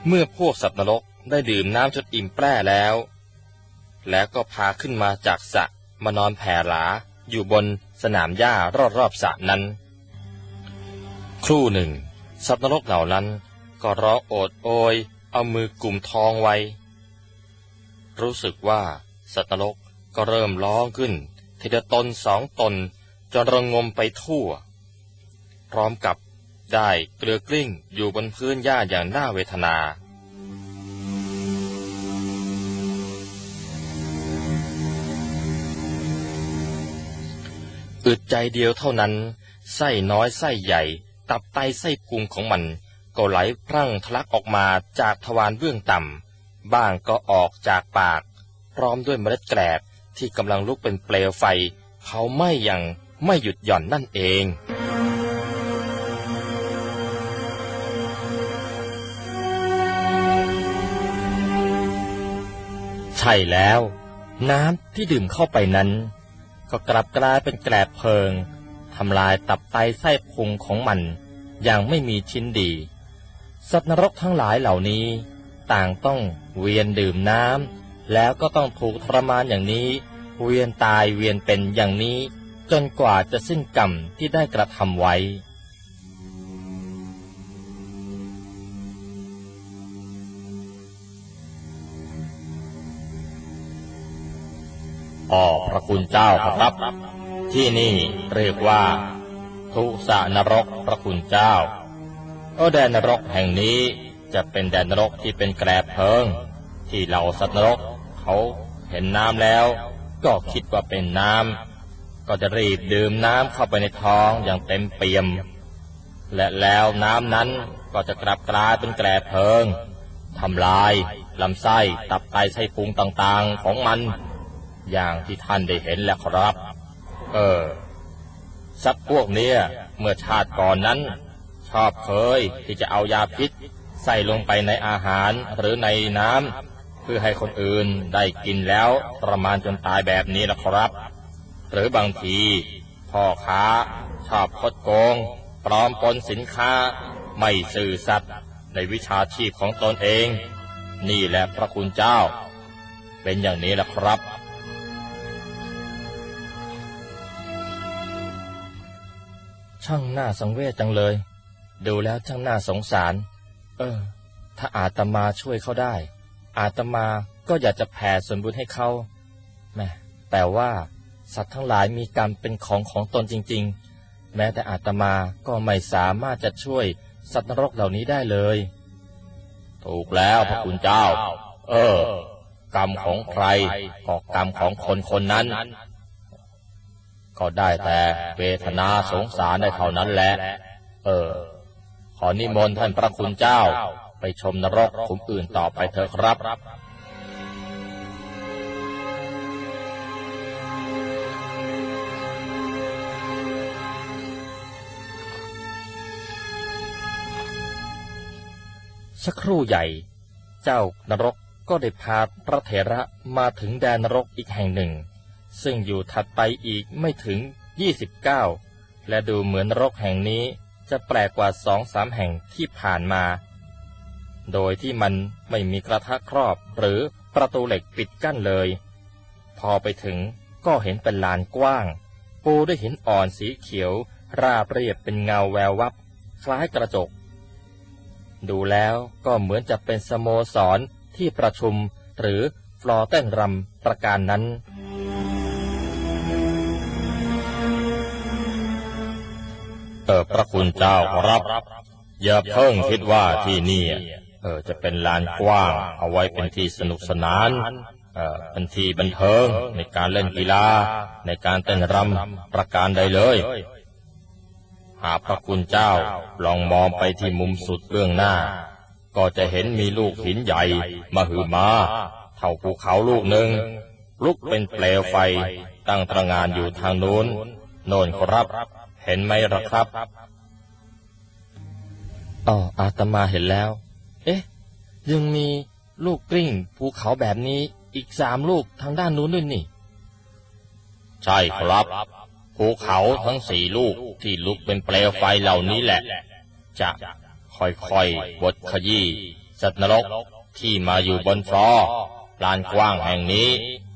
เมื่อพวกสัตว์นรกได้ดื่มน้ำจนอิ่มแปร่แล้วก็พาขึ้นมาจากสระมานอนแผ่หลาอยู่บนสนามหญ้ารอบๆสระนั้นครู่หนึ่งสัตว์นรกเหล่านั้นก็ร้องโอดโอยเอามือกุมท้องไว้รู้สึกว่าสัตว์นรกก็เริ่มร้องขึ้นทีละตนสองตนจนระงมไปทั่วพร้อมกับได้เกลือกลิ้งอยู่บนพื้นหญ้าอย่างน่าเวทนาอึดใจเดียวเท่านั้นไส้น้อยไส้ใหญ่ตับไตไส้พุงของมันก็ไหลพรั่งทะลักออกมาจากทวารเบื้องต่ำบ้างก็ออกจากปากพร้อมด้วยเมล็ดแกลบที่กำลังลุกเป็นเปลวไฟเผาไหม้อย่างไม่หยุดหย่อนนั่นเองใช่แล้วน้ำที่ดื่มเข้าไปนั้นก็กลับกลายเป็นแกลบเพลิงทำลายตับไตไส้พุงของมันอย่างไม่มีชิ้นดีสัตว์นรกทั้งหลายเหล่านี้ต่างต้องเวียนดื่มน้ำแล้วก็ต้องถูกทรมานอย่างนี้เวียนตายเวียนเป็นอย่างนี้จนกว่าจะสิ้นกรรมที่ได้กระทำไว้พระคุณเจ้าครับที่นี่เรียกว่าทุสนรกพระคุณเจ้าแดนนรกแห่งนี้จะเป็นแดนนรกที่เป็นแกลบเพลิงที่เหล่าสัตว์นรกเขาเห็นน้ำแล้วก็คิดว่าเป็นน้ำก็จะรีบดื่มน้ำเข้าไปในท้องอย่างเต็มเปี่ยมและแล้วน้ำนั้นก็จะกลับกลายเป็นแกลบเพลิงทำลายลำไส้ตับไตไส้พุงต่างๆของมันอย่างที่ท่านได้เห็นแล้วครับสัตว์พวกนี้เมื่อชาติก่อนนั้นชอบเคยที่จะเอายาพิษใส่ลงไปในอาหารหรือในน้ำเพื่อให้คนอื่นได้กินแล้วทรมานจนตายแบบนี้ล่ะครับหรือบางทีพ่อค้าชอบคดโกงปลอมปนสินค้าไม่ซื่อสัตย์ในวิชาชีพของตนเองนี่แหละพระคุณเจ้าเป็นอย่างนี้ล่ะครับช่างน่าสังเวชจังเลยดูแล้วช่างน่าสงสารถ้าอาตมาช่วยเขาได้อาตมาก็อยากจะแผ่ส่วนบุญให้เขาแม่แต่ว่าสัตว์ทั้งหลายมีกรรมเป็นของตนจริงๆแม้แต่อาตมาก็ไม่สามารถจะช่วยสัตว์นรกเหล่านี้ได้เลยถูกแล้วพระคุณเจ้ากรรมของใครก็กรรมของคนคนนั้นก็ได้แต่เวทนาสงสารได้เท่านั้นแหละขอนิมนต์ท่านพระคุณเจ้าไปชมนรกขุมอื่นต่อไปเถอะครับสักครู่ใหญ่เจ้านรกก็ได้พาพระเถระมาถึงแดนนรกอีกแห่งหนึ่งซึ่งอยู่ถัดไปอีกไม่ถึง29และดูเหมือนนรกแห่งนี้จะแปลกกว่า2-3แห่งที่ผ่านมาโดยที่มันไม่มีกระทะครอบหรือประตูเหล็กปิดกั้นเลยพอไปถึงก็เห็นเป็นลานกว้างปูด้วยหินอ่อนสีเขียวราบเรียบเป็นเงาแวววับคล้ายกระจกดูแล้วก็เหมือนจะเป็นสโมสรที่ประชุมหรือฟลอร์เต้นรำประการนั้นพระคุณเจ้าครับอย่าเพิ่งคิดว่าที่นี่จะเป็นลานกว้างเอาไว้เป็นที่สนุกสนานเป็นที่บันเทิงในการเล่นกีฬาในการเต้นรำประการใดเลยหากพระคุณเจ้าลองมองไปที่มุมสุดเบื้องหน้าก็จะเห็นมีลูกหินใหญ่มหึมาเท่าภูเขาลูกหนึ่งลุกเป็นเปลวไฟตั้งตระหง่านอยู่ทางโน้นโน่นครับเห็นไหมล่ะครับอาตมาเห็นแล้วยังมีลูกกลิ้งภูเขาแบบนี้อีก3 ลูกทางด้านนู้นด้วยนี่ใช่ครับภูเขาทั้ง4 ลูกที่ลุกเป็นเปลวไฟเหล่านี้แหละจะค่อยๆบดขยี้สัตว์นรกที่มาอยู่บนฟลอร์ลานกว้างแห่งนี้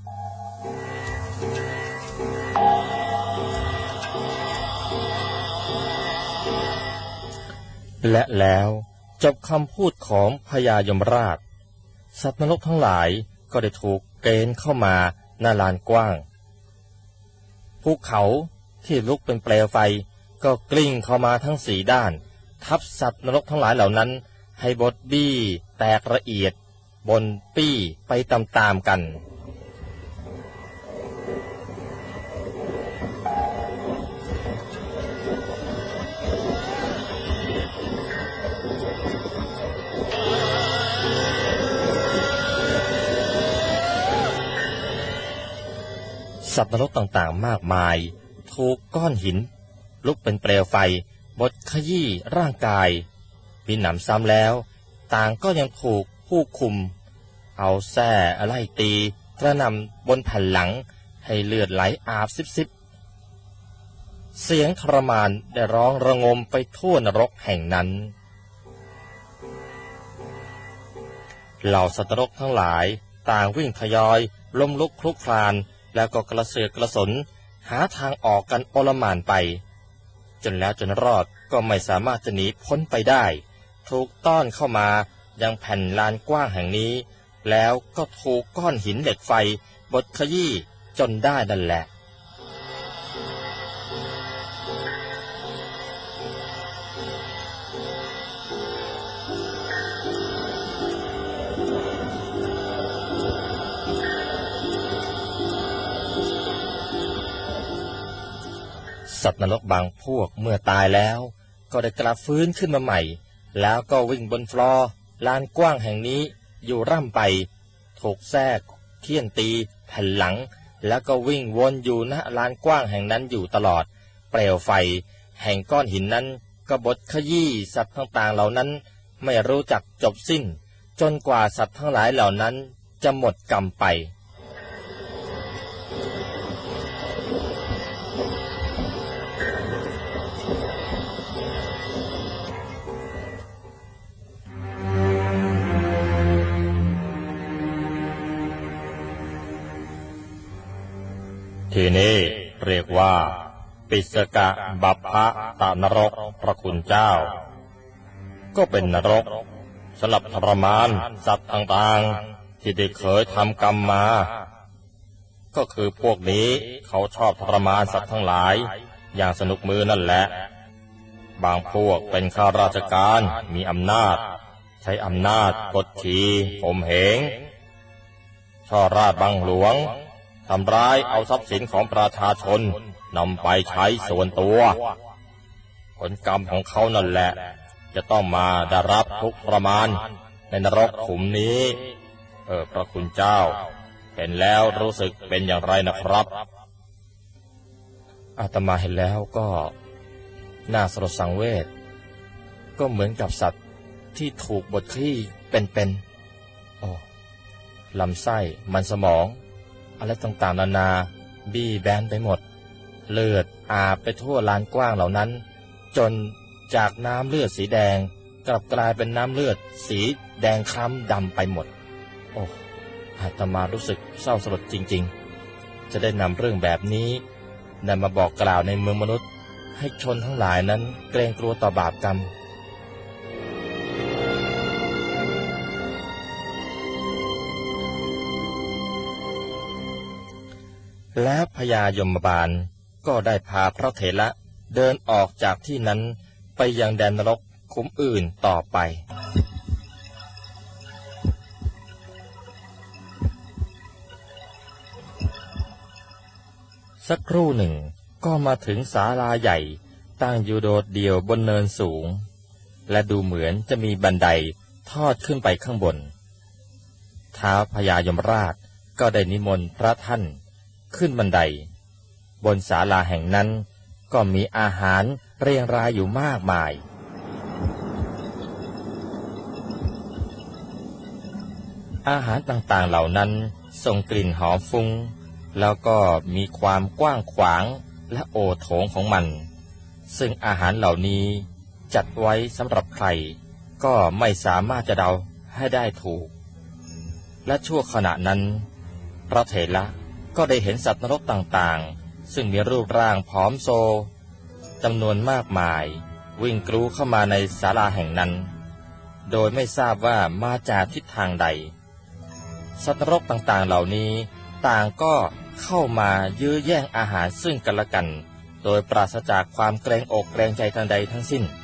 และแล้วจบคำพูดของพญายมราชสัตว์นรกทั้งหลายก็ได้ถูกเกณฑ์เข้ามาหน้าลานกว้างภูเขาที่ลุกเป็นเปลวไฟก็กลิ้งเข้ามาทั้งสี่ด้านทับสัตว์นรกทั้งหลายเหล่านั้นให้บดบี้แตกละเอียดบนปี้ไปตามๆกันสัตว์นรกต่างๆมากมายถูกก้อนหินลุกเป็นเปลวไฟบดขยี้ร่างกายมีหนำซ้ำแล้วต่างก็ยังถูกผู้คุมเอาแส้ไล่ตีกระหน่ำบนแผ่นหลังให้เลือดไหลอาบซิบเสียงทรมานได้ร้องระงมไปทั่วนรกแห่งนั้นเหล่าสัตว์นรกทั้งหลายต่างวิ่งทยอยล้มลุกคลุกคลานแล้วก็กระเสือกกระสนหาทางออกกันโอลหม่านไปจนแล้วจนรอดก็ไม่สามารถจะหนีพ้นไปได้ถูกต้อนเข้ามายังแผ่นลานกว้างแห่งนี้แล้วก็ถูกก้อนหินเหล็กไฟบดขยี้จนได้นั่นแหละสัตว์นรกบางพวกเมื่อตายแล้วก็ได้กลับฟื้นขึ้นมาใหม่แล้วก็วิ่งบนฟลอร์ลานกว้างแห่งนี้อยู่ร่ำไปถูกแทรกเฆี่ยนตีแผ่นหลังแล้วก็วิ่งวนอยู่ณลานกว้างแห่งนั้นอยู่ตลอดเปลวไฟแห่งก้อนหินนั้นก็บดขยี้สัตว์ต่างๆเหล่านั้นไม่รู้จักจบสิ้นจนกว่าสัตว์ทั้งหลายเหล่านั้นจะหมดกรรมไปที่นี้เรียกว่าปิสกะบัพพะตานรกพระคุณเจ้าก็เป็นนรกสำหรับทรมานสัตว์ต่างๆที่ได้เคยทำกรรมมาก็คือพวกนี้เขาชอบทรมานสัตว์ทั้งหลายอย่างสนุกมือนั่นแหละบางพวกเป็นข้าราชการมีอำนาจใช้อำนาจกดขี่ข่มเหงช่อราชบังหลวงทำร้ายเอาทรัพย์สินของประชาชนนำไปใช้ส่วนตัวผลกรรมของเขานั่นแหละจะต้องมาได้รับทุกข์ทรมานในนรกขุมนี้พระคุณเจ้าเห็นแล้วรู้สึกเป็นอย่างไรนะครับอาตมาเห็นแล้วก็น่าสลดสังเวชก็เหมือนกับสัตว์ที่ถูกบดขยี้เป็นลำไส้มันสมองอะไรต่างๆนานาบี้แบนไปหมดเลือดอาบไปทั่วลานกว้างเหล่านั้นจนจากน้ำเลือดสีแดงกลับกลายเป็นน้ำเลือดสีแดงคล้ำดำไปหมดอาตมารู้สึกเศร้าสลดจริงๆจะได้นำเรื่องแบบนี้นำมาบอกกล่าวในเมืองมนุษย์ให้ชนทั้งหลายนั้นเกรงกลัวต่อบาปกรรมแล้วพญายมบาลก็ได้พาพระเถระเดินออกจากที่นั้นไปยังแดนนรกขุมอื่นต่อไปสักครู่หนึ่งก็มาถึงศาลาใหญ่ตั้งอยู่โดดเดี่ยวบนเนินสูงและดูเหมือนจะมีบันไดทอดขึ้นไปข้างบนท้าวพญายมราชก็ได้นิมนต์พระท่านขึ้นบันไดบนศาลาแห่งนั้นก็มีอาหารเรียงรายอยู่มากมายอาหารต่างๆเหล่านั้นส่งกลิ่นหอมฟุ้งแล้วก็มีความกว้างขวางและโอโถงของมันซึ่งอาหารเหล่านี้จัดไว้สำหรับใครก็ไม่สามารถจะเดาหให้ได้ถูกและชั่วขณะนั้นพระเถระก็ได้เห็นสัตว์นรกต่างๆซึ่งมีรูปร่างผอมโซจำนวนมากมายวิ่งกรูเข้ามาในศาลาแห่งนั้นโดยไม่ทราบว่ามาจากทิศทางใดสัตว์นรกต่างๆเหล่านี้ต่างก็เข้ามายื้อแย่งอาหารซึ่งกันและกันโดยปราศจากความเกรงอกเกรงใจทันใดทั้งสิ้น